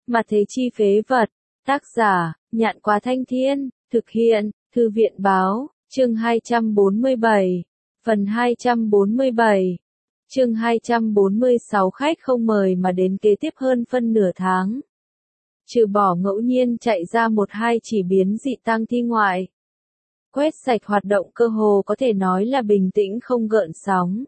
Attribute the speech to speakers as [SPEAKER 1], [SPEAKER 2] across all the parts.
[SPEAKER 1] Mà thế chi phế vật. Tác giả, Nhạn Quá Thanh Thiên, thực hiện, Thư viện Báo, chương 247, phần 247, chương 246 khách không mời mà đến kế tiếp hơn phân nửa tháng. Trừ bỏ ngẫu nhiên chạy ra một hai chỉ biến dị tang thi ngoại. Quét sạch hoạt động cơ hồ có thể nói là bình tĩnh không gợn sóng.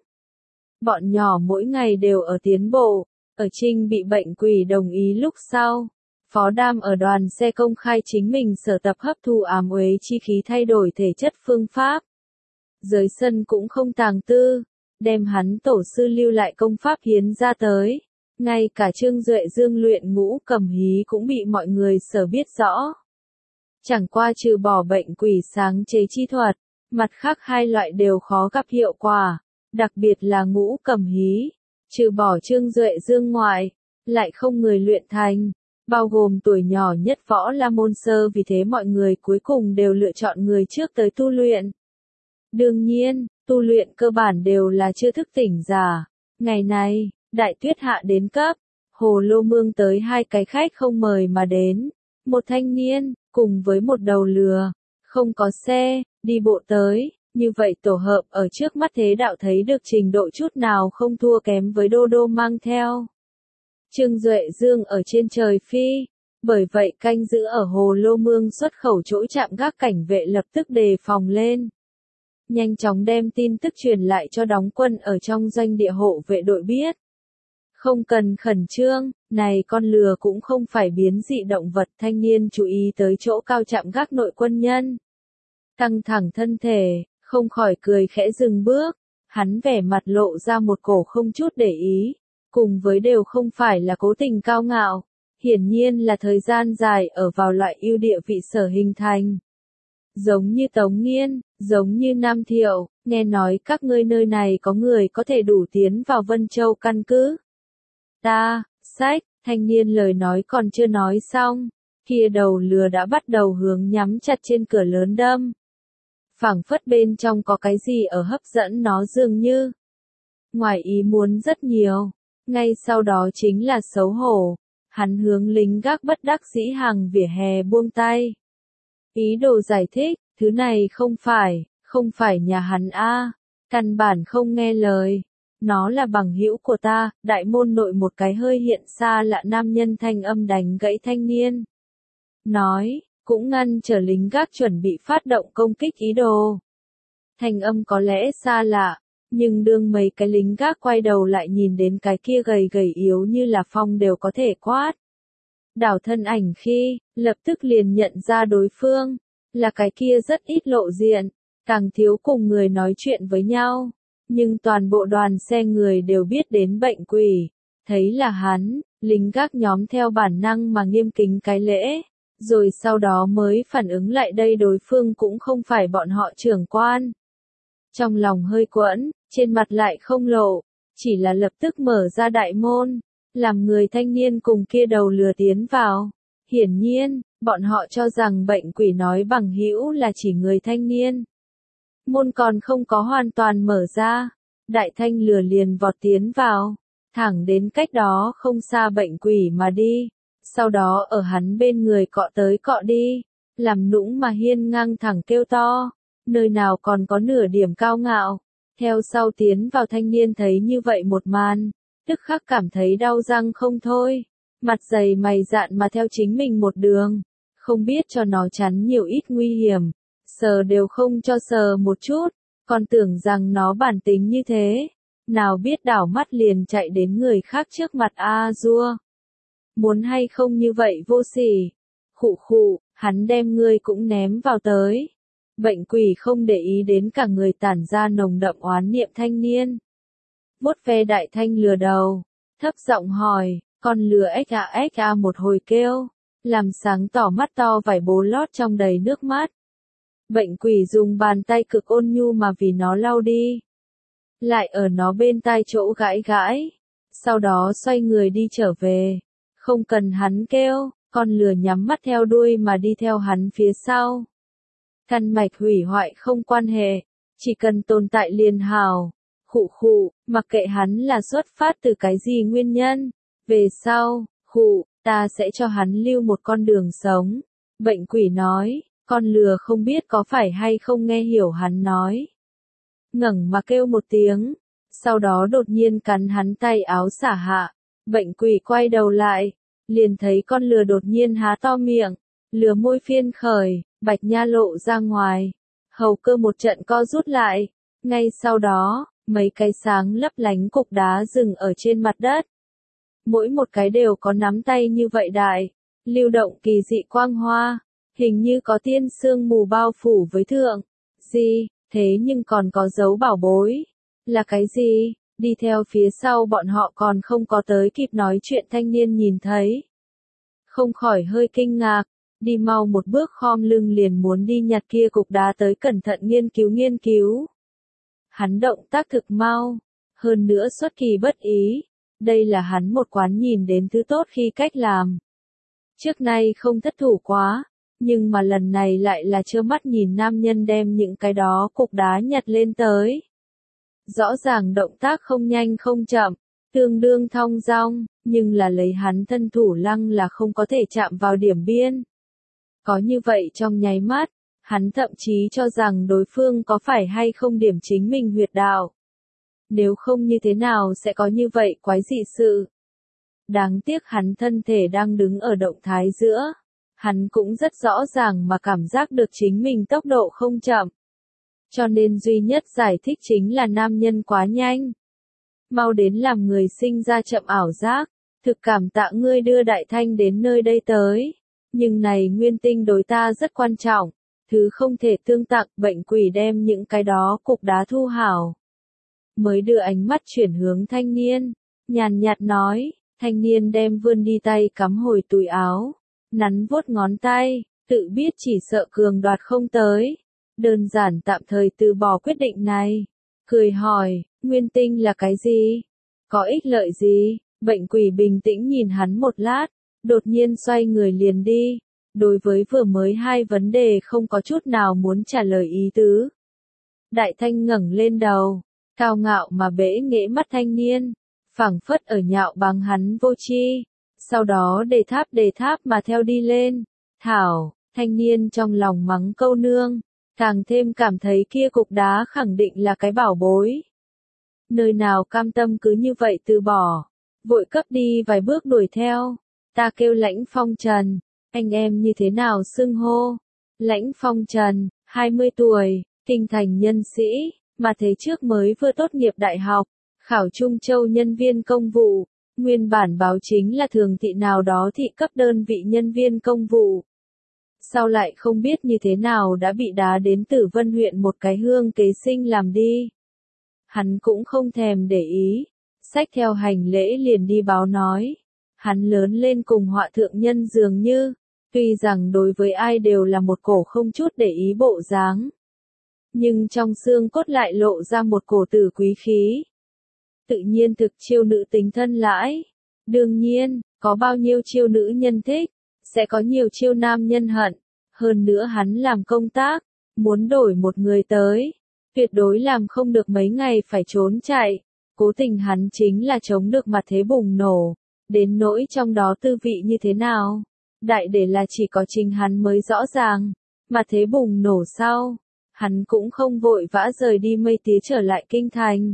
[SPEAKER 1] Bọn nhỏ mỗi ngày đều ở tiến bộ, ở Trinh bị bệnh quỷ đồng ý lúc sau. Phó Đam ở đoàn xe công khai chính mình sở tập hấp thu ám uế chi khí thay đổi thể chất phương pháp. Dưới sân cũng không tàng tư, đem hắn tổ sư lưu lại công pháp hiến ra tới. Ngay cả Trương Duệ Dương luyện ngũ cầm hí cũng bị mọi người sở biết rõ. Chẳng qua trừ bỏ bệnh quỷ sáng chế chi thuật, mặt khác hai loại đều khó gặp hiệu quả, đặc biệt là ngũ cầm hí, trừ bỏ Trương Duệ Dương ngoại, lại không người luyện thành, bao gồm tuổi nhỏ nhất Võ La Môn Sơ, vì thế mọi người cuối cùng đều lựa chọn người trước tới tu luyện. Đương nhiên, tu luyện cơ bản đều là chưa thức tỉnh giả. Ngày này, đại tuyết hạ đến cấp, Hồ Lô Mương tới hai cái khách không mời mà đến, một thanh niên, cùng với một đầu lừa, không có xe, đi bộ tới, như vậy tổ hợp ở trước mắt thế đạo thấy được trình độ chút nào không thua kém với Đô Đô mang theo. Trương Duệ Dương ở trên trời phi, bởi vậy canh giữ ở Hồ Lô Mương xuất khẩu chỗ trạm gác cảnh vệ lập tức đề phòng lên. Nhanh chóng đem tin tức truyền lại cho đóng quân ở trong doanh địa hộ vệ đội biết. Không cần khẩn trương, này con lừa cũng không phải biến dị động vật. Thanh niên chú ý tới chỗ cao chạm gác nội quân nhân. Căng thẳng thân thể, không khỏi cười khẽ dừng bước, hắn vẻ mặt lộ ra một cổ không chút để ý, cùng với đều không phải là cố tình cao ngạo, hiển nhiên là thời gian dài ở vào loại ưu địa vị sở hình thành. Giống như Tống Nghiên, giống như Nam Thiệu, nghe nói các ngươi nơi này có người có thể đủ tiến vào Vân Châu căn cứ. Sách, thanh niên lời nói còn chưa nói xong, kia đầu lừa đã bắt đầu hướng nhắm chặt trên cửa lớn đâm. Phảng phất bên trong có cái gì ở hấp dẫn nó dường như. Ngoài ý muốn rất nhiều, ngay sau đó chính là xấu hổ, hắn hướng lính gác bất đắc dĩ hàng vỉa hè buông tay. Ý đồ giải thích, thứ này không phải nhà hắn a, căn bản không nghe lời. Nó là bằng hữu của ta. Đại môn nội một cái hơi hiện xa lạ nam nhân thanh âm đánh gãy thanh niên. Nói, cũng ngăn trở lính gác chuẩn bị phát động công kích ý đồ. Thanh âm có lẽ xa lạ, nhưng đương mấy cái lính gác quay đầu lại nhìn đến cái kia gầy gầy yếu như là phong đều có thể quát. Đảo thân ảnh khi, lập tức liền nhận ra đối phương, là cái kia rất ít lộ diện, càng thiếu cùng người nói chuyện với nhau. Nhưng toàn bộ đoàn xe người đều biết đến bệnh quỷ, thấy là hắn, lính gác nhóm theo bản năng mà nghiêm kính cái lễ, rồi sau đó mới phản ứng lại đây đối phương cũng không phải bọn họ trưởng quan. Trong lòng hơi quẫn, trên mặt lại không lộ, chỉ là lập tức mở ra đại môn, làm người thanh niên cùng kia đầu lừa tiến vào. Hiển nhiên, bọn họ cho rằng bệnh quỷ nói bằng hữu là chỉ người thanh niên. Môn còn không có hoàn toàn mở ra, đại thanh lừa liền vọt tiến vào, thẳng đến cách đó không xa bệnh quỷ mà đi, sau đó ở hắn bên người cọ tới cọ đi, làm nũng mà hiên ngang thẳng kêu to, nơi nào còn có nửa điểm cao ngạo. Theo sau tiến vào thanh niên thấy như vậy một màn, tức khắc cảm thấy đau răng không thôi, mặt dày mày dạn mà theo chính mình một đường, không biết cho nó chắn nhiều ít nguy hiểm. Sờ đều không cho sờ một chút, còn tưởng rằng nó bản tính như thế, nào biết đảo mắt liền chạy đến người khác trước mặt dua. Muốn hay không như vậy vô sỉ. Khụ, hắn đem ngươi cũng ném vào tới. Bệnh quỷ không để ý đến cả người tản ra nồng đậm oán niệm thanh niên. Vuốt ve đại thanh lừa đầu, thấp giọng hỏi, con lừa ếch một hồi kêu, làm sáng tỏ mắt to vải bố lót trong đầy nước mắt. Bệnh quỷ dùng bàn tay cực ôn nhu mà vì nó lau đi. Lại ở nó bên tai chỗ gãi gãi. Sau đó xoay người đi trở về. Không cần hắn kêu, con lừa nhắm mắt theo đuôi mà đi theo hắn phía sau. Căn mạch hủy hoại không quan hệ, chỉ cần tồn tại liền hào. Khụ, mặc kệ hắn là xuất phát từ cái gì nguyên nhân. Về sau, ta sẽ cho hắn lưu một con đường sống. Bệnh quỷ nói, con lừa không biết có phải hay không nghe hiểu hắn nói. Ngẩng mà kêu một tiếng, sau đó đột nhiên cắn hắn tay áo xả hạ. Bệnh quỷ quay đầu lại, liền thấy con lừa đột nhiên há to miệng, lừa môi phiên khởi, bạch nha lộ ra ngoài. Hầu Cơ một trận co rút lại, ngay sau đó, mấy cái sáng lấp lánh cục đá dừng ở trên mặt đất. Mỗi một cái đều có nắm tay như vậy đại, lưu động kỳ dị quang hoa, hình như có tiên sương mù bao phủ với thượng. Gì, thế nhưng còn có dấu bảo bối. Là cái gì? Đi theo phía sau bọn họ còn không có tới kịp nói chuyện thanh niên nhìn thấy. Không khỏi hơi kinh ngạc, đi mau một bước khom lưng liền muốn đi nhặt kia cục đá tới cẩn thận nghiên cứu. Hắn động tác thực mau, hơn nữa xuất kỳ bất ý, đây là hắn một quán nhìn đến thứ tốt khi cách làm. Trước nay không thất thủ quá, nhưng mà lần này lại là trơ mắt nhìn nam nhân đem những cái đó cục đá nhặt lên tới. Rõ ràng động tác không nhanh không chậm, tương đương thong dong, nhưng là lấy hắn thân thủ lăng là không có thể chạm vào điểm biên. Có như vậy trong nháy mắt, hắn thậm chí cho rằng đối phương có phải hay không điểm chính mình huyệt đạo. Nếu không như thế nào sẽ có như vậy quái dị sự. Đáng tiếc hắn thân thể đang đứng ở động thái giữa. Hắn cũng rất rõ ràng mà cảm giác được chính mình tốc độ không chậm. Cho nên duy nhất giải thích chính là nam nhân quá nhanh. Mau đến làm người sinh ra chậm ảo giác. Thực cảm tạ ngươi đưa Đại Thanh đến nơi đây tới. Nhưng này nguyên tinh đối ta rất quan trọng. Thứ không thể tương tặng. Bệnh quỷ đem những cái đó cục đá thu hảo. Mới đưa ánh mắt chuyển hướng thanh niên. Nhàn nhạt nói. Thanh niên đem vươn đi tay cắm hồi túi áo. Nắn vuốt ngón tay. Tự biết chỉ sợ cường đoạt không tới. Đơn giản tạm thời từ bỏ quyết định này. Cười hỏi, nguyên tinh là cái gì? Có ích lợi gì? Bệnh quỷ bình tĩnh nhìn hắn một lát, đột nhiên xoay người liền đi. Đối với vừa mới hai vấn đề không có chút nào muốn trả lời ý tứ. Đại Thanh ngẩng lên đầu, cao ngạo mà bẽ nghễ mắt thanh niên, phảng phất ở nhạo báng hắn vô tri. Sau đó đề tháp mà theo đi lên. Thảo, thanh niên trong lòng mắng câu nương. Càng thêm cảm thấy kia cục đá khẳng định là cái bảo bối. Nơi nào cam tâm cứ như vậy từ bỏ. Vội cấp đi vài bước đuổi theo. Ta kêu Lãnh Phong Trần. Anh em như thế nào xưng hô? Lãnh Phong Trần, 20 tuổi, kinh thành nhân sĩ, mà thế trước mới vừa tốt nghiệp đại học. Khảo Trung Châu nhân viên công vụ. Nguyên bản báo chính là thường thị nào đó thị cấp đơn vị nhân viên công vụ. Sau lại không biết như thế nào đã bị đá đến Tử Vân huyện một cái hương kế sinh làm đi. Hắn cũng không thèm để ý, xách theo hành lễ liền đi báo nói. Hắn lớn lên cùng họa thượng nhân dường như, tuy rằng đối với ai đều là một cổ không chút để ý bộ dáng. Nhưng trong xương cốt lại lộ ra một cổ tử quý khí. Tự nhiên thực chiêu nữ tính thân lãi. Đương nhiên, có bao nhiêu chiêu nữ nhân thích, sẽ có nhiều chiêu nam nhân hận. Hơn nữa hắn làm công tác, muốn đổi một người tới, tuyệt đối làm không được mấy ngày phải trốn chạy. Cố tình hắn chính là chống được mặt thế bùng nổ, đến nỗi trong đó tư vị như thế nào. Đại để là chỉ có chính hắn mới rõ ràng, mặt thế bùng nổ sau, hắn cũng không vội vã rời đi mây tía trở lại kinh thành.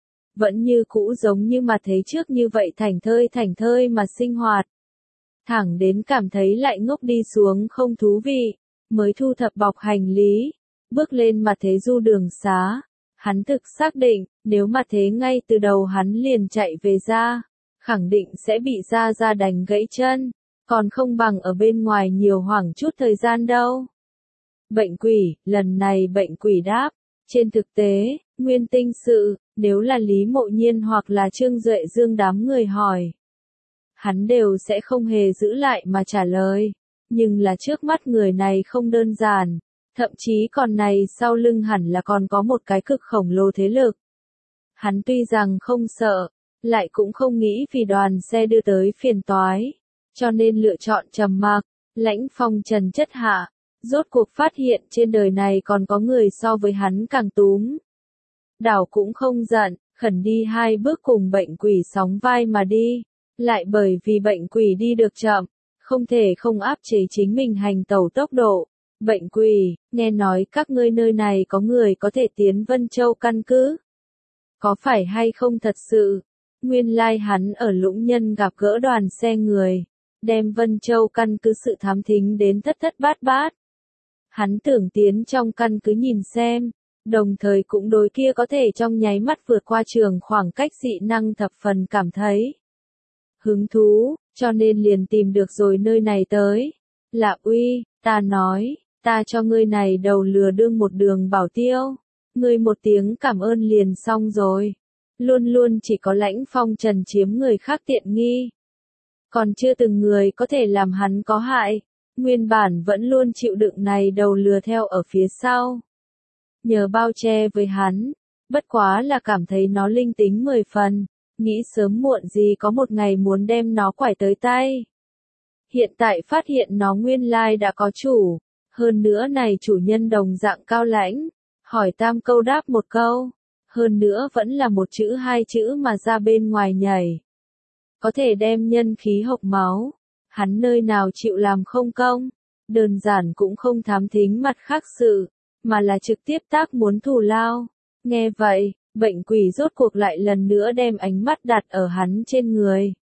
[SPEAKER 1] Vẫn như cũ giống như mặt thế trước như vậy thảnh thơi mà sinh hoạt. Thẳng đến cảm thấy lại ngốc đi xuống không thú vị, mới thu thập bọc hành lý, bước lên mặt thế du đường xá. Hắn thực xác định, nếu mặt thế ngay từ đầu hắn liền chạy về ra, khẳng định sẽ bị ra đánh gãy chân, còn không bằng ở bên ngoài nhiều hoảng chút thời gian đâu. Bệnh quỷ, lần này bệnh quỷ đáp, trên thực tế, nguyên tinh sự, nếu là Lý Mộ Nhiên hoặc là Trương Duệ Dương đám người hỏi, hắn đều sẽ không hề giữ lại mà trả lời. Nhưng là trước mắt người này không đơn giản, thậm chí còn này sau lưng hẳn là còn có một cái cực khổng lồ thế lực. Hắn tuy rằng không sợ, lại cũng không nghĩ vì đoàn xe đưa tới phiền toái, cho nên lựa chọn trầm mặc. Lãnh Phong Trần chất hạ, rốt cuộc phát hiện trên đời này còn có người so với hắn càng túm. Đảo cũng không giận, khẩn đi hai bước cùng bệnh quỷ sóng vai mà đi. lại bởi vì bệnh quỷ đi được chậm, không thể không áp chế chính mình hành tẩu tốc độ. Bệnh quỷ, nghe nói các ngươi nơi này có người có thể tiến Vân Châu căn cứ. Có phải hay không thật sự? Nguyên lai hắn ở Lũng Nhân gặp gỡ đoàn xe người, đem Vân Châu căn cứ sự thám thính đến thất thất bát bát. Hắn tưởng tiến trong căn cứ nhìn xem, đồng thời cũng đối kia có thể trong nháy mắt vượt qua trường khoảng cách dị năng thập phần cảm thấy hứng thú, cho nên liền tìm được rồi nơi này tới. Lạ uy, ta nói, ta cho ngươi này đầu lừa đương một đường bảo tiêu, ngươi một tiếng cảm ơn liền xong rồi. Luôn luôn chỉ có Lãnh Phong Trần chiếm người khác tiện nghi. Còn chưa từng người có thể làm hắn có hại, nguyên bản vẫn luôn chịu đựng này đầu lừa theo ở phía sau. Nhờ bao che với hắn, bất quá là cảm thấy nó linh tính 10 phần, nghĩ sớm muộn gì có một ngày muốn đem nó quải tới tay. Hiện tại phát hiện nó nguyên lai đã có chủ, hơn nữa này chủ nhân đồng dạng cao lãnh, hỏi tam câu đáp một câu, hơn nữa vẫn là một chữ hai chữ mà ra bên ngoài nhảy. Có thể đem nhân khí hộc máu, hắn nơi nào chịu làm không công, đơn giản cũng không thám thính mặt khác sự, mà là trực tiếp tác muốn thù lao. Nghe vậy, bệnh quỷ rốt cuộc lại lần nữa đem ánh mắt đặt ở hắn trên người.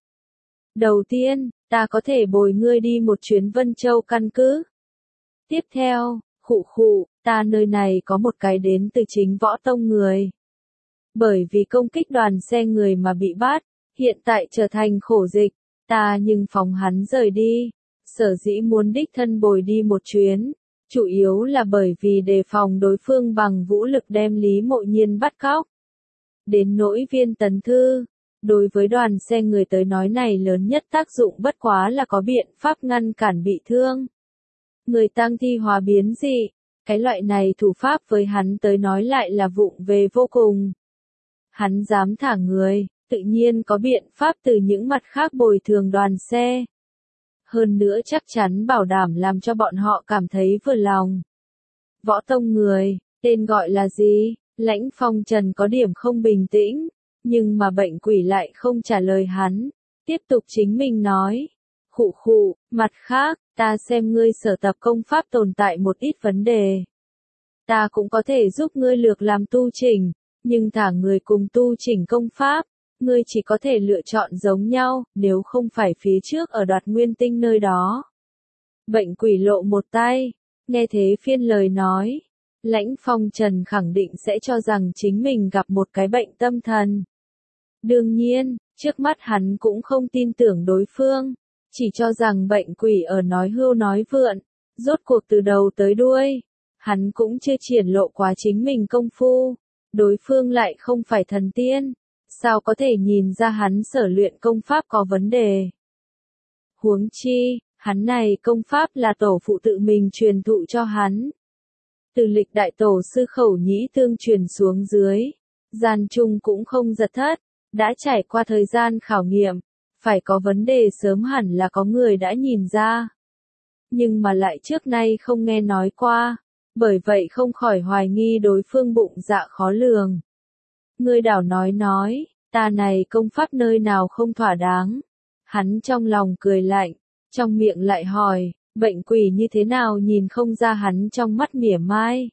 [SPEAKER 1] Đầu tiên, ta có thể bồi ngươi đi một chuyến Vân Châu căn cứ. Tiếp theo, khụ khụ, ta nơi này có một cái đến từ chính võ tông người. Bởi vì công kích đoàn xe người mà bị bắt, hiện tại trở thành khổ dịch, ta nhưng phóng hắn rời đi. Sở dĩ muốn đích thân bồi đi một chuyến, chủ yếu là bởi vì đề phòng đối phương bằng vũ lực đem Lý Mộ Nhiên bắt cóc. Đến nỗi Viên Tấn Thư, đối với đoàn xe người tới nói này lớn nhất tác dụng bất quá là có biện pháp ngăn cản bị thương. Người tang thi hóa biến dị, cái loại này thủ pháp với hắn tới nói lại là vụng về vô cùng. Hắn dám thả người, tự nhiên có biện pháp từ những mặt khác bồi thường đoàn xe. Hơn nữa chắc chắn bảo đảm làm cho bọn họ cảm thấy vừa lòng. Võ tông người, tên gọi là gì? Lãnh Phong Trần có điểm không bình tĩnh, nhưng mà bệnh quỷ lại không trả lời hắn, tiếp tục chính mình nói. Khụ khụ, mặt khác, ta xem ngươi sở tập công pháp tồn tại một ít vấn đề. Ta cũng có thể giúp ngươi lược làm tu chỉnh, nhưng thả người cùng tu chỉnh công pháp, ngươi chỉ có thể lựa chọn giống nhau, nếu không phải phía trước ở Đoạt Nguyên Tinh nơi đó. Bệnh quỷ lộ một tay, nghe thế phiên lời nói. Lãnh Phong Trần khẳng định sẽ cho rằng chính mình gặp một cái bệnh tâm thần. Đương nhiên, trước mắt hắn cũng không tin tưởng đối phương, chỉ cho rằng bệnh quỷ ở nói hưu nói vượn, rốt cuộc từ đầu tới đuôi. Hắn cũng chưa triển lộ quá chính mình công phu, đối phương lại không phải thần tiên, sao có thể nhìn ra hắn sở luyện công pháp có vấn đề. Huống chi, hắn này công pháp là tổ phụ tự mình truyền thụ cho hắn. Từ lịch đại tổ sư Khẩu Nhĩ Tương truyền xuống dưới, gian trung cũng không giật thất, đã trải qua thời gian khảo nghiệm, phải có vấn đề sớm hẳn là có người đã nhìn ra. Nhưng mà lại trước nay không nghe nói qua, bởi vậy không khỏi hoài nghi đối phương bụng dạ khó lường. Người đảo nói, ta này công pháp nơi nào không thỏa đáng. Hắn trong lòng cười lạnh, trong miệng lại hỏi. Bệnh quỷ như thế nào nhìn không ra hắn trong mắt mỉa mai.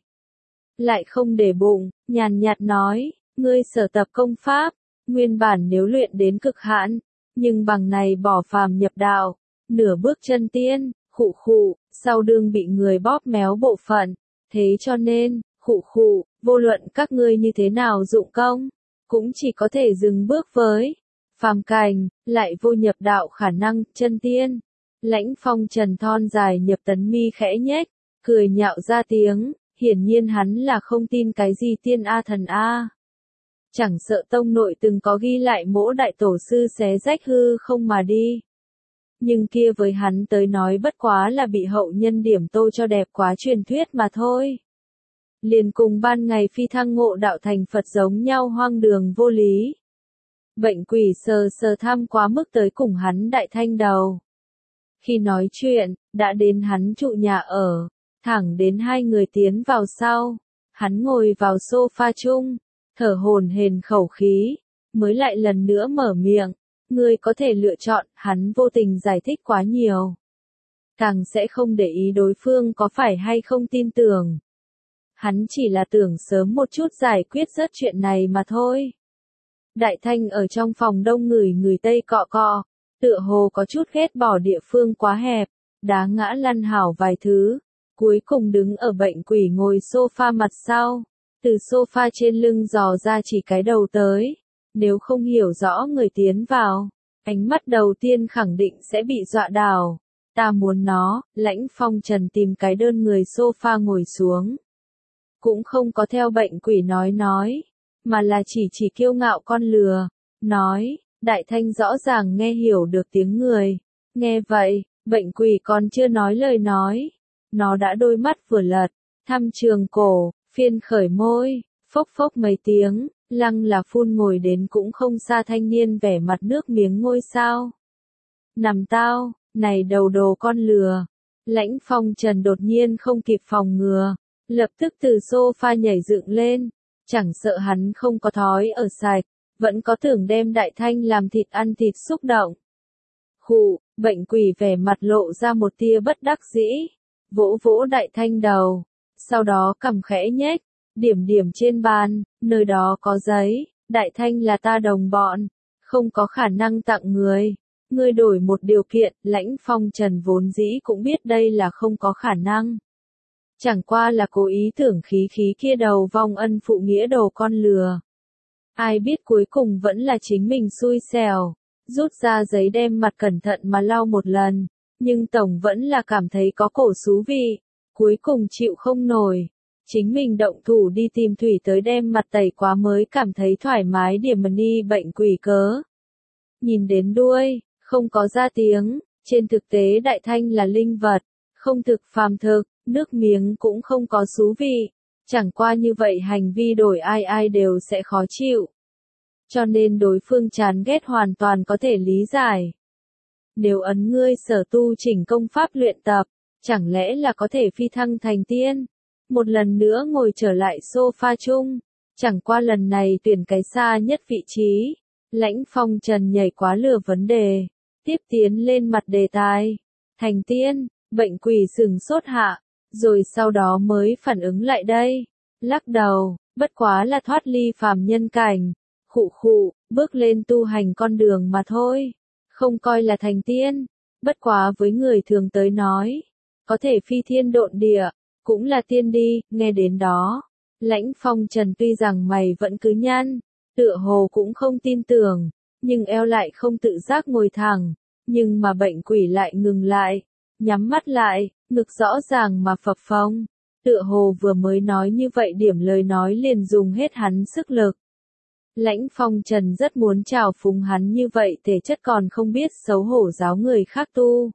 [SPEAKER 1] Lại không để bụng, nhàn nhạt nói, ngươi sở tập công pháp, nguyên bản nếu luyện đến cực hạn, nhưng bằng này bỏ phàm nhập đạo, nửa bước chân tiên, khụ khụ, sau đương bị người bóp méo bộ phận, thế cho nên, khụ khụ, vô luận các ngươi như thế nào dụng công, cũng chỉ có thể dừng bước với phàm cảnh, lại vô nhập đạo khả năng, chân tiên. Lãnh Phong Trần thon dài nhập tấn mi khẽ nhếch, cười nhạo ra tiếng, hiển nhiên hắn là không tin cái gì tiên A thần A. Chẳng sợ tông nội từng có ghi lại mỗ đại tổ sư xé rách hư không mà đi. Nhưng kia với hắn tới nói bất quá là bị hậu nhân điểm tô cho đẹp quá truyền thuyết mà thôi. Liền cùng ban ngày phi thăng ngộ đạo thành Phật giống nhau hoang đường vô lý. Bệnh quỷ sờ tham quá mức tới cùng hắn đại thanh đầu. Khi nói chuyện, đã đến hắn trụ nhà ở, thẳng đến hai người tiến vào sau, hắn ngồi vào sofa chung, thở hổn hển khẩu khí, mới lại lần nữa mở miệng, Ngươi có thể lựa chọn, hắn vô tình giải thích quá nhiều. Càng sẽ không để ý đối phương có phải hay không tin tưởng. Hắn chỉ là tưởng sớm một chút giải quyết rớt chuyện này mà thôi. Đại Thanh ở trong phòng đông người Tây cọ cọ, tựa hồ có chút ghét bỏ địa phương quá hẹp, đá ngã lăn hảo vài thứ, cuối cùng đứng ở bệnh quỷ ngồi sofa mặt sau, từ sofa trên lưng dò ra chỉ cái đầu tới, nếu không hiểu rõ người tiến vào, ánh mắt đầu tiên khẳng định sẽ bị dọa đảo. Ta muốn nó, Lãnh Phong Trần tìm cái đơn người sofa ngồi xuống. Cũng không có theo bệnh quỷ nói, mà là chỉ kiêu ngạo con lừa, nói, Đại Thanh rõ ràng nghe hiểu được tiếng người. Nghe vậy, bệnh quỷ còn chưa nói lời nói. Nó đã đôi mắt vừa lật, thăm trường cổ, phiên khởi môi, phốc phốc mấy tiếng, lăng là phun ngồi đến cũng không xa thanh niên vẻ mặt nước miếng ngôi sao. Nằm tao, này đầu đồ con lừa. Lãnh Phong Trần đột nhiên không kịp phòng ngừa, lập tức từ sofa nhảy dựng lên, chẳng sợ hắn không có thói ở sạch, vẫn có tưởng đem Đại Thanh làm thịt ăn thịt xúc động. Khụ, bệnh quỷ vẻ mặt lộ ra một tia bất đắc dĩ, vỗ vỗ Đại Thanh đầu, sau đó cầm khẽ nhếch, điểm trên bàn, nơi đó có giấy, Đại Thanh là ta đồng bọn, không có khả năng tặng người. Ngươi đổi một điều kiện, Lãnh Phong Trần vốn dĩ cũng biết đây là không có khả năng. Chẳng qua là cố ý tưởng khí kia đầu vong ân phụ nghĩa đồ con lừa. Ai biết cuối cùng vẫn là chính mình xui xẻo, rút ra giấy đem mặt cẩn thận mà lau một lần, nhưng tổng vẫn là cảm thấy có cổ xú vị, cuối cùng chịu không nổi. Chính mình động thủ đi tìm thủy tới đem mặt tẩy quá mới cảm thấy thoải mái điểm mà ni bệnh quỷ cớ. Nhìn đến đuôi, không có ra tiếng, trên thực tế Đại Thanh là linh vật, không thực phàm thực, nước miếng cũng không có xú vị, chẳng qua như vậy hành vi đổi ai đều sẽ khó chịu. Cho nên đối phương chán ghét hoàn toàn có thể lý giải. Nếu ấn ngươi sở tu chỉnh công pháp luyện tập, chẳng lẽ là có thể phi thăng thành tiên? Một lần nữa ngồi trở lại sofa chung, chẳng qua lần này tuyển cái xa nhất vị trí. Lãnh Phong Trần nhảy quá lừa vấn đề, tiếp tiến lên mặt đề tài. Thành tiên, bệnh quỷ sừng sốt hạ, rồi sau đó mới phản ứng lại đây. Lắc đầu, bất quá là thoát ly phàm nhân cảnh, khụ, bước lên tu hành con đường mà thôi. Không coi là thành tiên, bất quá với người thường tới nói, có thể phi thiên độn địa, cũng là tiên đi, nghe đến đó. Lãnh Phong Trần tuy rằng mày vẫn cứ nhăn, tựa hồ cũng không tin tưởng, nhưng eo lại không tự giác ngồi thẳng, nhưng mà bệnh quỷ lại ngừng lại, nhắm mắt lại, ngực rõ ràng mà phập phồng, tựa hồ vừa mới nói như vậy điểm lời nói liền dùng hết hắn sức lực. Lãnh Phong Trần rất muốn chào phúng hắn như vậy thể chất còn không biết xấu hổ giáo người khác tu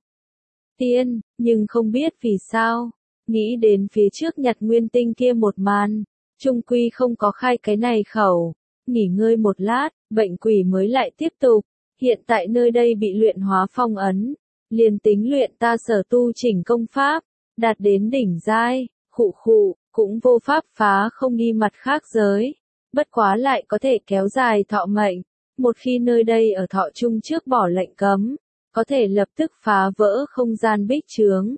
[SPEAKER 1] tiên, nhưng không biết vì sao, nghĩ đến phía trước Nhật Nguyên Tinh kia một màn, chung quy không có khai cái này khẩu. Nghỉ ngơi một lát, bệnh quỷ mới lại tiếp tục, hiện tại nơi đây bị luyện hóa phong ấn, liền tính luyện ta sở tu chỉnh công pháp, đạt đến đỉnh giai, khụ, cũng vô pháp phá không đi mặt khác giới, bất quá lại có thể kéo dài thọ mệnh, một khi nơi đây ở thọ chung trước bỏ lệnh cấm, có thể lập tức phá vỡ không gian bích chướng,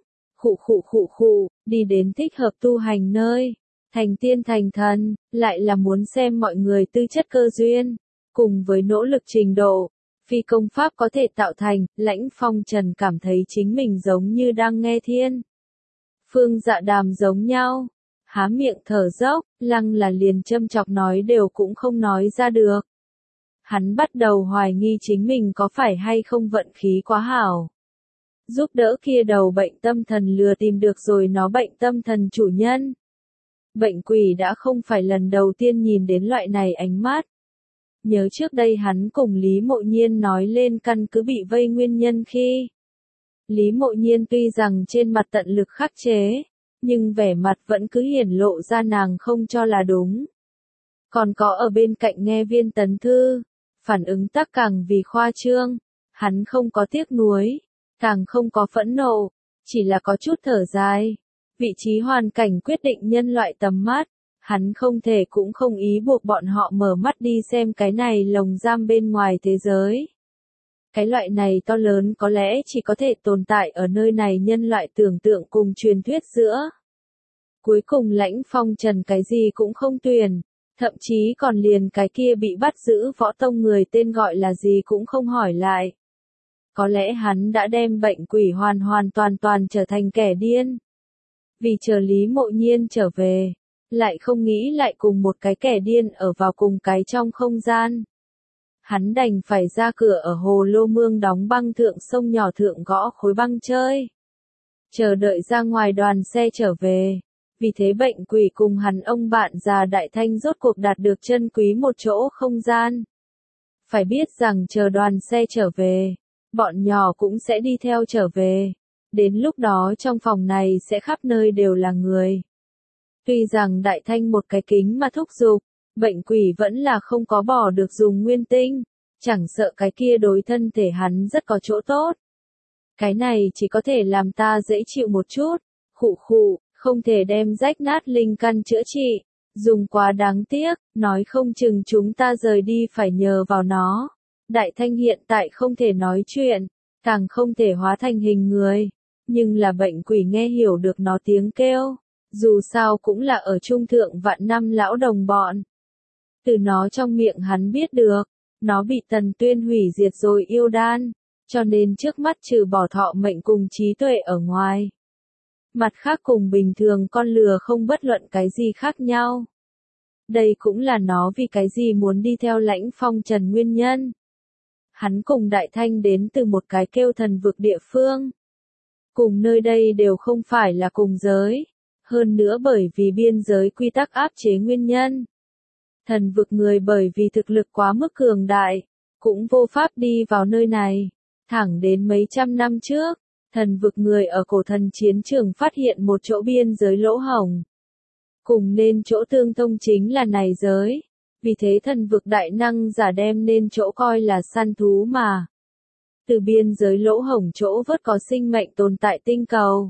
[SPEAKER 1] khụ, đi đến thích hợp tu hành nơi. Thành tiên thành thần, lại là muốn xem mọi người tư chất cơ duyên, cùng với nỗ lực trình độ, phi công pháp có thể tạo thành. Lãnh Phong Trần cảm thấy chính mình giống như đang nghe thiên phương dạ đàm giống nhau, há miệng thở dốc, lăng là liền châm chọc nói đều cũng không nói ra được. Hắn bắt đầu hoài nghi chính mình có phải hay không vận khí quá hảo. Giúp đỡ kia đầu bệnh tâm thần lừa tìm được rồi nó bệnh tâm thần chủ nhân. Bệnh quỷ đã không phải lần đầu tiên nhìn đến loại này ánh mắt. Nhớ trước đây hắn cùng Lý Mộ Nhiên nói lên căn cứ bị vây nguyên nhân khi. Lý Mộ Nhiên tuy rằng trên mặt tận lực khắc chế, nhưng vẻ mặt vẫn cứ hiển lộ ra nàng không cho là đúng. Còn có ở bên cạnh nghe Viên Tấn Thư, phản ứng tác càng vì khoa trương, hắn không có tiếc nuối, càng không có phẫn nộ, chỉ là có chút thở dài. Vị trí hoàn cảnh quyết định nhân loại tầm mắt, hắn không thể cũng không ý buộc bọn họ mở mắt đi xem cái này lồng giam bên ngoài thế giới. Cái loại này to lớn có lẽ chỉ có thể tồn tại ở nơi này nhân loại tưởng tượng cùng truyền thuyết giữa. Cuối cùng Lãnh Phong Trần cái gì cũng không tuyển, thậm chí còn liền cái kia bị bắt giữ võ tông người tên gọi là gì cũng không hỏi lại. Có lẽ hắn đã đem bệnh quỷ hoàn hoàn toàn toàn trở thành kẻ điên. Vì chờ Lý Mộ Nhiên trở về, lại không nghĩ lại cùng một cái kẻ điên ở vào cùng cái trong không gian. Hắn đành phải ra cửa ở hồ Lô Mương đóng băng thượng sông nhỏ thượng gõ khối băng chơi. Chờ đợi ra ngoài đoàn xe trở về. Vì thế bệnh quỷ cùng hắn ông bạn già Đại Thanh rốt cuộc đạt được chân quý một chỗ không gian. Phải biết rằng chờ đoàn xe trở về, bọn nhỏ cũng sẽ đi theo trở về. Đến lúc đó trong phòng này sẽ khắp nơi đều là người. Tuy rằng Đại Thanh một cái kính mà thúc giục, bệnh quỷ vẫn là không có bỏ được dùng nguyên tinh, chẳng sợ cái kia đối thân thể hắn rất có chỗ tốt. Cái này chỉ có thể làm ta dễ chịu một chút, khụ khụ, không thể đem rách nát linh căn chữa trị, dùng quá đáng tiếc, nói không chừng chúng ta rời đi phải nhờ vào nó. Đại Thanh hiện tại không thể nói chuyện, càng không thể hóa thành hình người, nhưng là bệnh quỷ nghe hiểu được nó tiếng kêu, dù sao cũng là ở trung thượng vạn năm lão đồng bọn. Từ nó trong miệng hắn biết được, nó bị Tần Tuyên hủy diệt rồi yêu đan, cho nên trước mắt trừ bỏ thọ mệnh cùng trí tuệ ở ngoài. Mặt khác cùng bình thường con lừa không bất luận cái gì khác nhau. Đây cũng là nó vì cái gì muốn đi theo Lãnh Phong Trần nguyên nhân. Hắn cùng Đại Thanh đến từ một cái kêu thần vực địa phương. Cùng nơi đây đều không phải là cùng giới. Hơn nữa bởi vì biên giới quy tắc áp chế nguyên nhân. Thần vực người bởi vì thực lực quá mức cường đại, cũng vô pháp đi vào nơi này. Thẳng đến mấy trăm năm trước, thần vực người ở cổ thần chiến trường phát hiện một chỗ biên giới lỗ hổng. Cùng nên chỗ tương thông chính là này giới. Vì thế thần vực đại năng giả đem nên chỗ coi là săn thú mà. Từ biên giới lỗ hổng chỗ vớt có sinh mệnh tồn tại tinh cầu.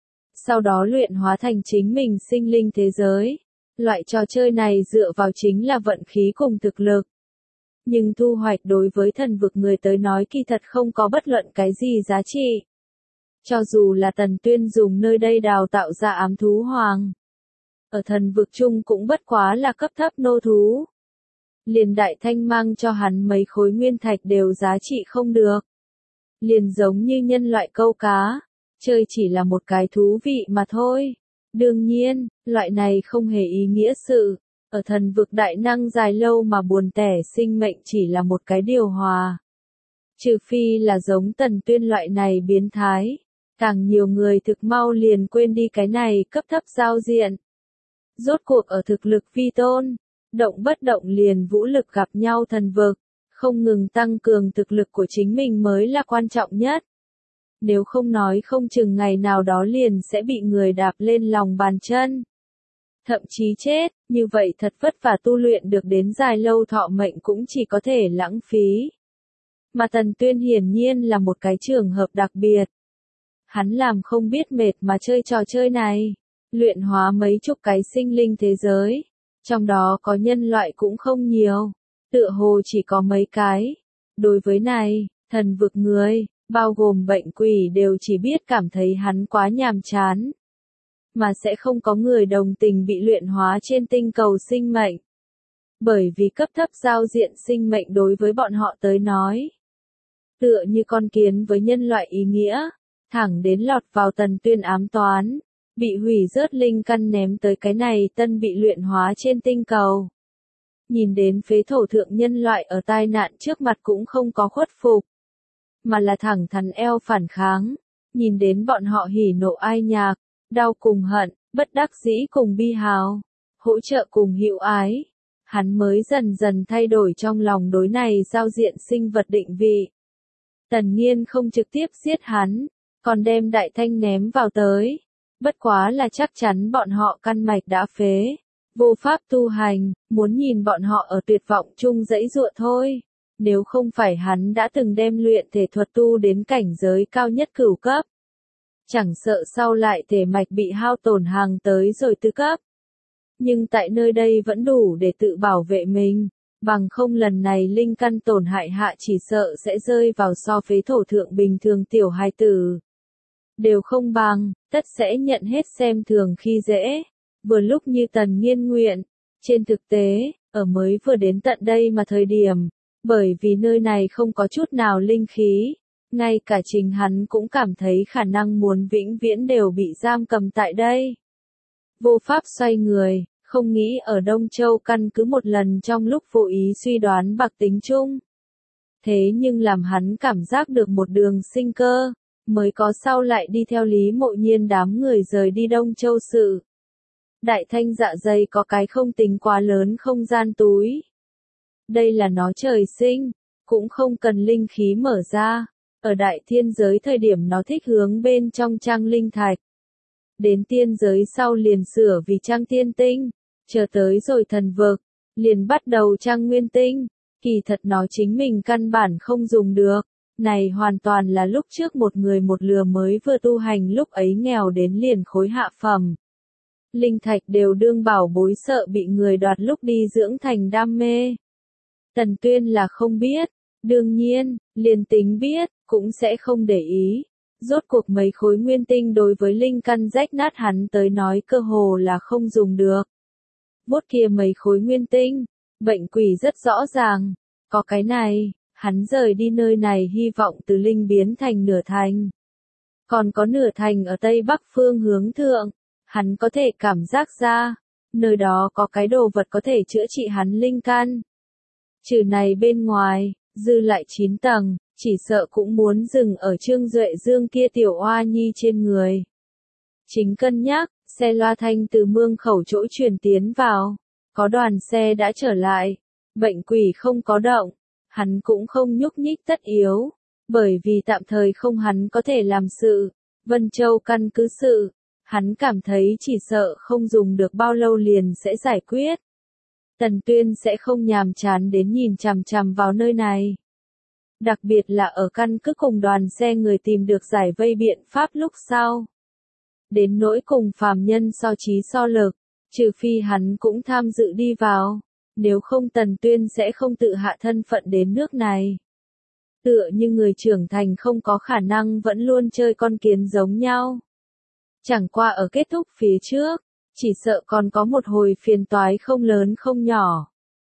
[SPEAKER 1] Sau đó luyện hóa thành chính mình sinh linh thế giới. Loại trò chơi này dựa vào chính là vận khí cùng thực lực. Nhưng thu hoạch đối với thần vực người tới nói kỳ thật không có bất luận cái gì giá trị. Cho dù là Tần Tuyên dùng nơi đây đào tạo ra ám thú hoàng. Ở thần vực chung cũng bất quá là cấp thấp nô thú. Liền Đại Thanh mang cho hắn mấy khối nguyên thạch đều giá trị không được. Liền giống như nhân loại câu cá, chơi chỉ là một cái thú vị mà thôi. Đương nhiên, loại này không hề ý nghĩa sự. Ở thần vực đại năng dài lâu mà buồn tẻ sinh mệnh chỉ là một cái điều hòa. Trừ phi là giống Tần Tuyên loại này biến thái. Càng nhiều người thực mau liền quên đi cái này cấp thấp giao diện. Rốt cuộc ở thực lực vi tôn, động bất động liền vũ lực gặp nhau thần vực, không ngừng tăng cường thực lực của chính mình mới là quan trọng nhất. Nếu không nói không chừng ngày nào đó liền sẽ bị người đạp lên lòng bàn chân. Thậm chí chết, như vậy thật vất vả tu luyện được đến dài lâu thọ mệnh cũng chỉ có thể lãng phí. Mà Tần Tuyên hiển nhiên là một cái trường hợp đặc biệt. Hắn làm không biết mệt mà chơi trò chơi này, luyện hóa mấy chục cái sinh linh thế giới, trong đó có nhân loại cũng không nhiều, tựa hồ chỉ có mấy cái. Đối với này, thần vực người, bao gồm bệnh quỷ đều chỉ biết cảm thấy hắn quá nhàm chán. Mà sẽ không có người đồng tình bị luyện hóa trên tinh cầu sinh mệnh. Bởi vì cấp thấp giao diện sinh mệnh đối với bọn họ tới nói. Tựa như con kiến với nhân loại ý nghĩa, thẳng đến lọt vào Tần Tuyên ám toán, bị hủy rớt linh căn ném tới cái này tân bị luyện hóa trên tinh cầu. Nhìn đến phế thổ thượng nhân loại ở tai nạn trước mặt cũng không có khuất phục, mà là thẳng thắn eo phản kháng, nhìn đến bọn họ hỉ nộ ai nhạc, đau cùng hận, bất đắc dĩ cùng bi hào, hỗ trợ cùng hữu ái. Hắn mới dần dần thay đổi trong lòng đối này giao diện sinh vật định vị. Tần Nghiên không trực tiếp giết hắn, còn đem Đại Thanh ném vào tới. Bất quá là chắc chắn bọn họ căn mạch đã phế, vô pháp tu hành, muốn nhìn bọn họ ở tuyệt vọng chung dãy dụa thôi. Nếu không phải hắn đã từng đem luyện thể thuật tu đến cảnh giới cao nhất cửu cấp. Chẳng sợ sau lại thể mạch bị hao tổn hàng tới rồi tứ cấp. Nhưng tại nơi đây vẫn đủ để tự bảo vệ mình. Bằng không lần này linh căn tổn hại hạ chỉ sợ sẽ rơi vào so phế thổ thượng bình thường tiểu hài tử. Đều không bằng, tất sẽ nhận hết xem thường khi dễ. Vừa lúc như Tần Nghiên nguyện. Trên thực tế, ở mới vừa đến tận đây mà thời điểm, bởi vì nơi này không có chút nào linh khí, ngay cả chính hắn cũng cảm thấy khả năng muốn vĩnh viễn đều bị giam cầm tại đây. Vô pháp xoay người, không nghĩ ở Đông Châu căn cứ một lần trong lúc vô ý suy đoán bạc tính chung. Thế nhưng làm hắn cảm giác được một đường sinh cơ, mới có sau lại đi theo Lý Mộ Nhiên đám người rời đi Đông Châu sự. Đại thanh dạ dày có cái không tính quá lớn không gian túi. Đây là nó trời sinh, cũng không cần linh khí mở ra. Ở đại thiên giới thời điểm nó thích hướng bên trong trang linh thạch. Đến tiên giới sau liền sửa vì trang tiên tinh, chờ tới rồi thần vực, liền bắt đầu trang nguyên tinh. Kỳ thật nó chính mình căn bản không dùng được. Này hoàn toàn là lúc trước một người một lừa mới vừa tu hành lúc ấy nghèo đến liền khối hạ phẩm. Linh thạch đều đương bảo bối sợ bị người đoạt lúc đi dưỡng thành đam mê. Tần Tuyên là không biết, đương nhiên, liền tính biết, cũng sẽ không để ý. Rốt cuộc mấy khối nguyên tinh đối với linh căn rách nát hắn tới nói cơ hồ là không dùng được. Bốt kia mấy khối nguyên tinh, bệnh quỷ rất rõ ràng, có cái này, hắn rời đi nơi này hy vọng từ linh biến thành nửa thành. Còn có nửa thành ở tây bắc phương hướng thượng, hắn có thể cảm giác ra, nơi đó có cái đồ vật có thể chữa trị hắn linh căn. Trừ này bên ngoài, dư lại 9 tầng, chỉ sợ cũng muốn dừng ở Trương Duệ Dương kia tiểu oa nhi trên người. Chính cân nhắc, xe loa thanh từ mương khẩu chỗ truyền tiến vào, có đoàn xe đã trở lại, bệnh quỷ không có động, hắn cũng không nhúc nhích tất yếu, bởi vì tạm thời không hắn có thể làm sự, Vân Châu căn cứ sự, hắn cảm thấy chỉ sợ không dùng được bao lâu liền sẽ giải quyết. Tần Tuyên sẽ không nhàm chán đến nhìn chằm chằm vào nơi này. Đặc biệt là ở căn cứ cùng đoàn xe người tìm được giải vây biện pháp lúc sau. Đến nỗi cùng phàm nhân so trí so lực, trừ phi hắn cũng tham dự đi vào, nếu không Tần Tuyên sẽ không tự hạ thân phận đến nước này. Tựa như người trưởng thành không có khả năng vẫn luôn chơi con kiến giống nhau. Chẳng qua ở kết thúc phía trước, chỉ sợ còn có một hồi phiền toái không lớn không nhỏ.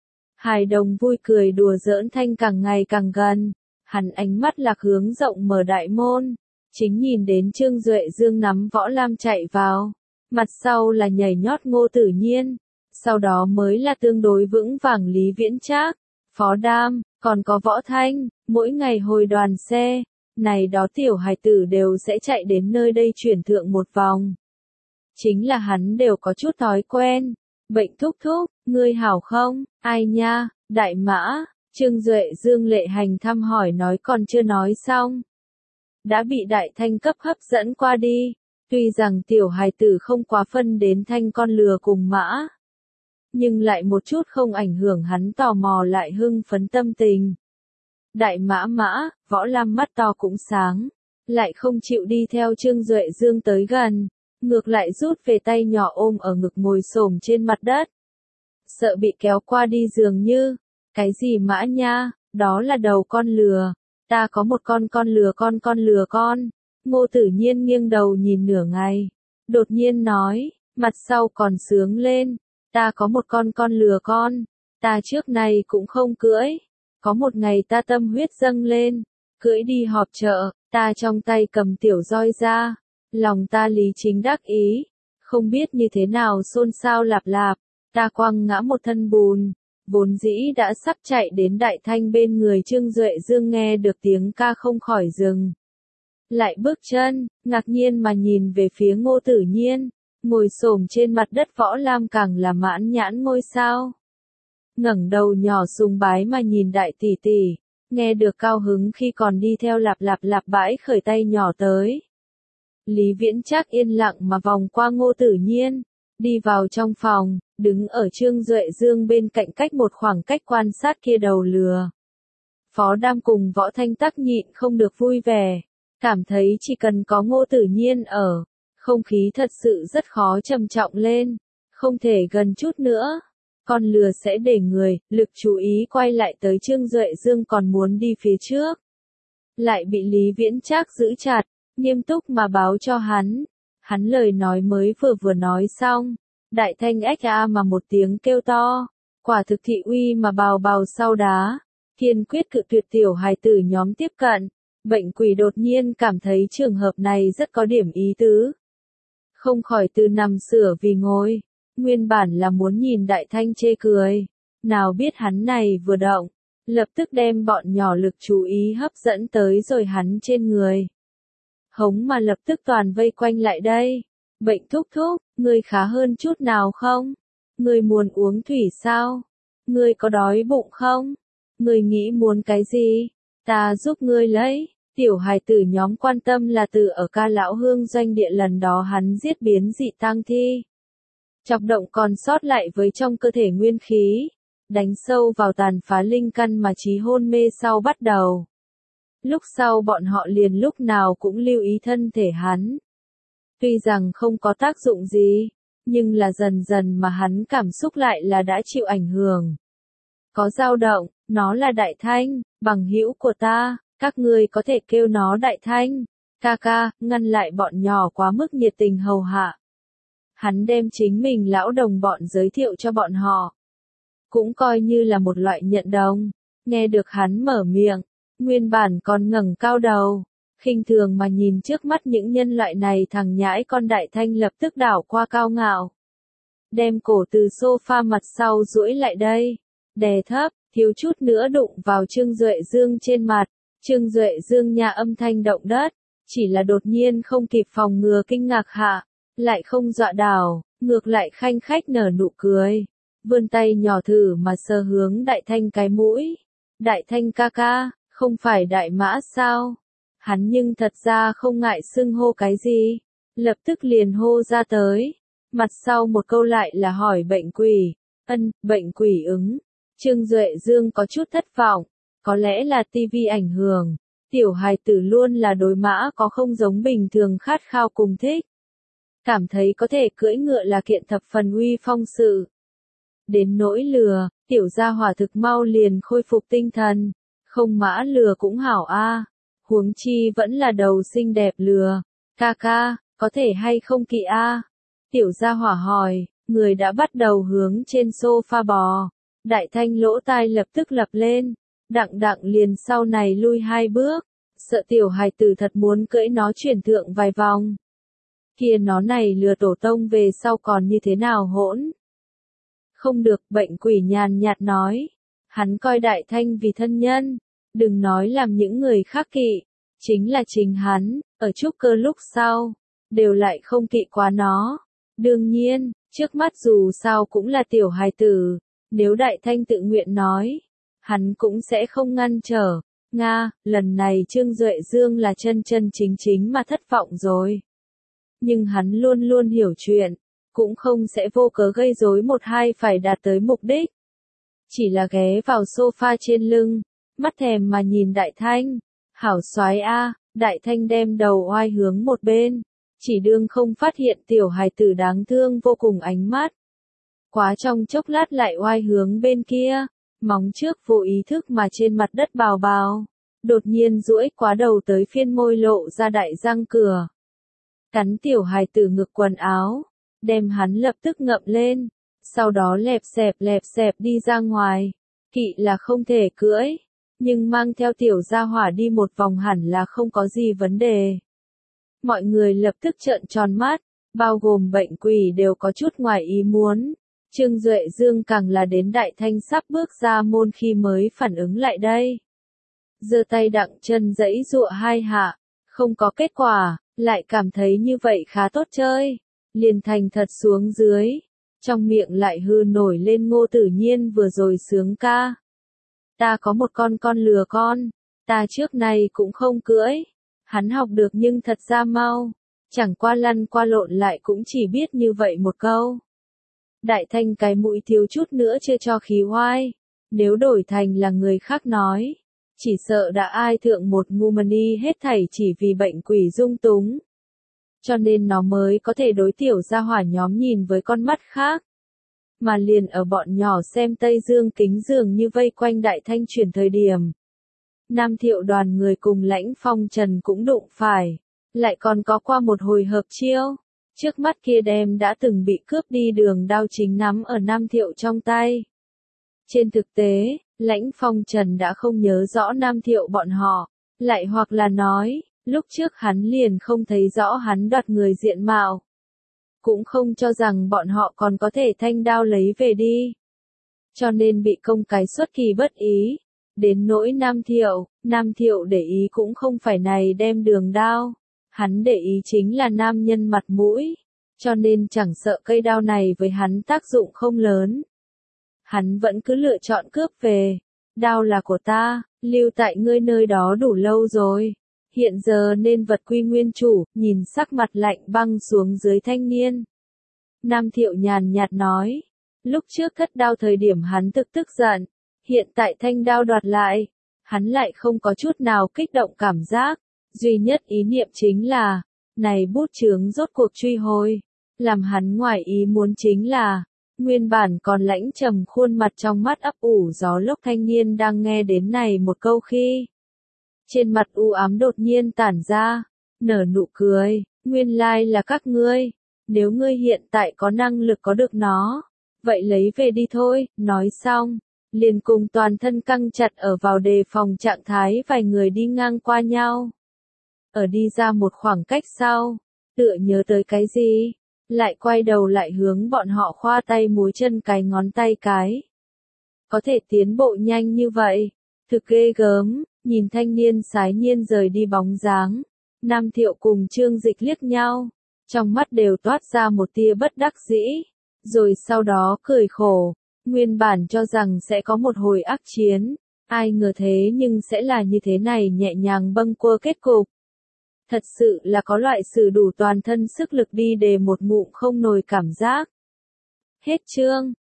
[SPEAKER 1] Hài đồng vui cười đùa giỡn thanh càng ngày càng gần, hắn ánh mắt lạc hướng rộng mở đại môn, chính nhìn đến Trương Duệ Dương nắm võ lam chạy vào, mặt sau là nhảy nhót Ngô Tử Nhiên, sau đó mới là tương đối vững vàng Lý Viễn Trác, Phó Đam, còn có Võ Thanh, mỗi ngày hồi đoàn xe, này đó tiểu hài tử đều sẽ chạy đến nơi đây chuyển thượng một vòng. Chính là hắn đều có chút thói quen. Bệnh thúc thúc, ngươi hảo không? Ai nha, đại mã, Trương Duệ Dương lệ hành thăm hỏi nói còn chưa nói xong. Đã bị đại thanh cấp hấp dẫn qua đi, tuy rằng tiểu hài tử không quá phân đến thanh con lừa cùng mã. Nhưng lại một chút không ảnh hưởng hắn tò mò lại hưng phấn tâm tình. Đại mã mã, Võ Lam mắt to cũng sáng, lại không chịu đi theo Trương Duệ Dương tới gần. Ngược lại rút về tay nhỏ ôm ở ngực ngồi xổm trên mặt đất. Sợ bị kéo qua đi dường như, cái gì mã nha, đó là đầu con lừa, ta có một con lừa con. Ngô Tử Nhiên nghiêng đầu nhìn nửa ngày, đột nhiên nói, mặt sau còn sướng lên, ta có một con lừa con, ta trước này cũng không cưỡi, có một ngày ta tâm huyết dâng lên, cưỡi đi họp chợ, ta trong tay cầm tiểu roi ra. Lòng ta lý chính đắc ý, không biết như thế nào xôn xao lạp lạp, ta quăng ngã một thân bùn, vốn dĩ đã sắp chạy đến đại thanh bên người Trương Duệ Dương nghe được tiếng ca không khỏi dừng. Lại bước chân, ngạc nhiên mà nhìn về phía Ngô Tử Nhiên, ngồi xổm trên mặt đất Võ Lam càng là mãn nhãn ngôi sao. Ngẩng đầu nhỏ sùng bái mà nhìn đại tỷ tỷ, nghe được cao hứng khi còn đi theo lạp lạp bãi khởi tay nhỏ tới. Lý Viễn Trác yên lặng mà vòng qua Ngô Tử Nhiên, đi vào trong phòng, đứng ở Trương Duệ Dương bên cạnh cách một khoảng cách quan sát kia đầu lừa. Phó Đam cùng Võ Thanh Tắc nhịn không được vui vẻ, cảm thấy chỉ cần có Ngô Tử Nhiên ở, không khí thật sự rất khó trầm trọng lên, không thể gần chút nữa. con lừa sẽ để người, lực chú ý quay lại tới Trương Duệ Dương còn muốn đi phía trước. Lại bị Lý Viễn Trác giữ chặt, nghiêm túc mà báo cho hắn. Hắn lời nói mới vừa nói xong, Đại Thanh ếch a mà một tiếng kêu to, quả thực thị uy mà bào bào sau đá, kiên quyết cự tuyệt tiểu hài tử nhóm tiếp cận. Bệnh quỷ đột nhiên cảm thấy trường hợp này rất có điểm ý tứ. Không khỏi từ nằm sửa vì ngồi, nguyên bản là muốn nhìn Đại Thanh chê cười, nào biết hắn này vừa động, lập tức đem bọn nhỏ lực chú ý hấp dẫn tới rồi hắn trên người. Hống mà lập tức toàn vây quanh lại đây. Bệnh thúc thúc, ngươi khá hơn chút nào không? Ngươi muốn uống thủy sao? Ngươi có đói bụng không? Ngươi nghĩ muốn cái gì? Ta giúp ngươi lấy. Tiểu hài tử nhóm quan tâm là từ ở Ca Lão Hương doanh địa lần đó hắn giết biến dị tang thi. Chọc động còn sót lại với trong cơ thể nguyên khí, đánh sâu vào tàn phá linh căn mà trí hôn mê sau bắt đầu. Lúc sau bọn họ liền lúc nào cũng lưu ý thân thể hắn. Tuy rằng không có tác dụng gì, nhưng là dần dần mà hắn cảm xúc lại là đã chịu ảnh hưởng. Có dao động, nó là Đại Thanh, bằng hữu của ta, các ngươi có thể kêu nó Đại Thanh. Ca ca, ngăn lại bọn nhỏ quá mức nhiệt tình hầu hạ. Hắn đem chính mình lão đồng bọn giới thiệu cho bọn họ. Cũng coi như là một loại nhận đồng. Nghe được hắn mở miệng, nguyên bản còn ngẩng cao đầu, khinh thường mà nhìn trước mắt những nhân loại này, thằng nhãi con Đại Thanh lập tức đảo qua cao ngạo. Đem cổ từ sofa mặt sau duỗi lại đây, đè thấp, thiếu chút nữa đụng vào Trương Duệ Dương trên mặt. Trương Duệ Dương nhà âm thanh động đất, chỉ là đột nhiên không kịp phòng ngừa kinh ngạc hạ, lại không dọa đảo, ngược lại khanh khách nở nụ cười, vươn tay nhỏ thử mà sờ hướng Đại Thanh cái mũi. Đại Thanh ca ca, không phải Đại Mã sao? Hắn nhưng thật ra không ngại xưng hô cái gì, lập tức liền hô ra tới. Mặt sau một câu lại là hỏi bệnh quỷ. Bệnh quỷ ứng. Trương Duệ Dương có chút thất vọng, có lẽ là tivi ảnh hưởng. Tiểu hài tử luôn là đối mã có không giống bình thường khát khao cùng thích. Cảm thấy có thể cưỡi ngựa là kiện thập phần uy phong sự. Đến nỗi lừa, tiểu gia hỏa thực mau liền khôi phục tinh thần. Không mã lừa cũng hảo a. Huống chi vẫn là đầu xinh đẹp lừa. Ca ca, có thể hay không kỵ a? Tiểu gia hỏa hỏi, người đã bắt đầu hướng trên sofa bò. Đại Thanh lỗ tai lập tức lập lên. Đặng liền sau này lui 2 bước. Sợ tiểu hài tử thật muốn cưỡi nó chuyển thượng vài vòng. Kia nó này lừa tổ tông về sau còn như thế nào hỗn? Không được, bệnh quỷ nhàn nhạt nói. Hắn coi Đại Thanh vì thân nhân. Đừng nói làm những người khác kỵ. Chính là chính hắn, ở trúc cơ lúc sau, đều lại không kỵ quá nó. Đương nhiên, trước mắt dù sao cũng là tiểu hài tử. Nếu Đại Thanh tự nguyện nói, hắn cũng sẽ không ngăn trở. Nga, lần này Trương Duệ Dương là chân chính mà thất vọng rồi. Nhưng hắn luôn luôn hiểu chuyện, cũng không sẽ vô cớ gây rối một hai phải đạt tới mục đích. Chỉ là ghé vào sofa trên lưng, mắt thèm mà nhìn Đại Thanh. Hảo soái a. Đại Thanh đem đầu oai hướng một bên, chỉ đương không phát hiện tiểu hài tử đáng thương vô cùng ánh mắt. Quá trong chốc lát lại oai hướng bên kia, móng trước vô ý thức mà trên mặt đất bào bào, đột nhiên duỗi quá đầu tới phiên môi lộ ra đại răng cửa. Cắn tiểu hài tử ngực quần áo, đem hắn lập tức ngậm lên, sau đó lẹp xẹp đi ra ngoài. Kỵ là không thể cưỡi, nhưng mang theo tiểu gia hỏa đi một vòng hẳn là không có gì vấn đề. Mọi người lập tức trợn tròn mắt, bao gồm bệnh quỷ đều có chút ngoài ý muốn. Trương Duệ Dương càng là đến Đại Thanh sắp bước ra môn khi mới phản ứng lại đây. Giơ tay đặng chân giãy giụa 2 hạ, không có kết quả, lại cảm thấy như vậy khá tốt chơi. Liền thành thật xuống dưới, trong miệng lại hư nổi lên Ngô Tử Nhiên vừa rồi sướng ca. Ta có một con lừa con, ta trước này cũng không cưỡi. Hắn học được nhưng thật ra mau, chẳng qua lăn qua lộn lại cũng chỉ biết như vậy một câu. Đại Thanh cái mũi thiếu chút nữa chưa cho khí oai, nếu đổi thành là người khác nói, chỉ sợ đã ai thượng một ngu mani hết thảy chỉ vì bệnh quỷ dung túng. Cho nên nó mới có thể đối tiểu gia hỏa nhóm nhìn với con mắt khác. mà liền ở bọn nhỏ xem Tây Dương Kính dường như vây quanh Đại Thanh Truyền thời điểm. Nam Thiệu đoàn người cùng Lãnh Phong Trần cũng đụng phải, lại còn có qua một hồi hợp chiêu. Trước mắt kia đem đã từng bị cướp đi đường đao chính nắm ở Nam Thiệu trong tay. Trên thực tế, Lãnh Phong Trần đã không nhớ rõ Nam Thiệu bọn họ, lại hoặc là nói, lúc trước hắn liền không thấy rõ hắn đoạt người diện mạo. Cũng không cho rằng bọn họ còn có thể thanh đao lấy về đi. Cho nên bị công cái xuất kỳ bất ý. Đến nỗi Nam Thiệu để ý cũng không phải này đem đường đao. Hắn để ý chính là nam nhân mặt mũi. Cho nên chẳng sợ cây đao này với hắn tác dụng không lớn. Hắn vẫn cứ lựa chọn cướp về. Đao là của ta, lưu tại ngươi nơi đó đủ lâu rồi. Hiện giờ nên vật quy nguyên chủ, nhìn sắc mặt lạnh băng xuống dưới thanh niên. Nam Thiệu nhàn nhạt nói, lúc trước thất đao thời điểm hắn tức giận, hiện tại thanh đao đoạt lại, hắn lại không có chút nào kích động cảm giác, duy nhất ý niệm chính là, này bút chướng rốt cuộc truy hồi, làm hắn ngoài ý muốn chính là, nguyên bản còn lãnh trầm khuôn mặt trong mắt ấp ủ gió lốc thanh niên đang nghe đến này một câu khi. Trên mặt u ám đột nhiên tản ra, nở nụ cười, nguyên lai là các ngươi, nếu ngươi hiện tại có năng lực có được nó, vậy lấy về đi thôi, nói xong, liền cùng toàn thân căng chặt ở vào đề phòng trạng thái vài người đi ngang qua nhau. Ở đi ra một khoảng cách sau, tựa nhớ tới cái gì, lại quay đầu lại hướng bọn họ khoa tay múa chân cái ngón tay cái. Có thể tiến bộ nhanh như vậy, thực ghê gớm. Nhìn thanh niên sái nhiên rời đi bóng dáng, Nam Thiệu cùng Trương Dịch liếc nhau, trong mắt đều toát ra một tia bất đắc dĩ, rồi sau đó cười khổ, nguyên bản cho rằng sẽ có một hồi ác chiến, ai ngờ thế nhưng sẽ là như thế này nhẹ nhàng bâng quơ kết cục. Thật sự là có loại sử đủ toàn thân sức lực đi để một ngụm không nổi cảm giác. Hết chương.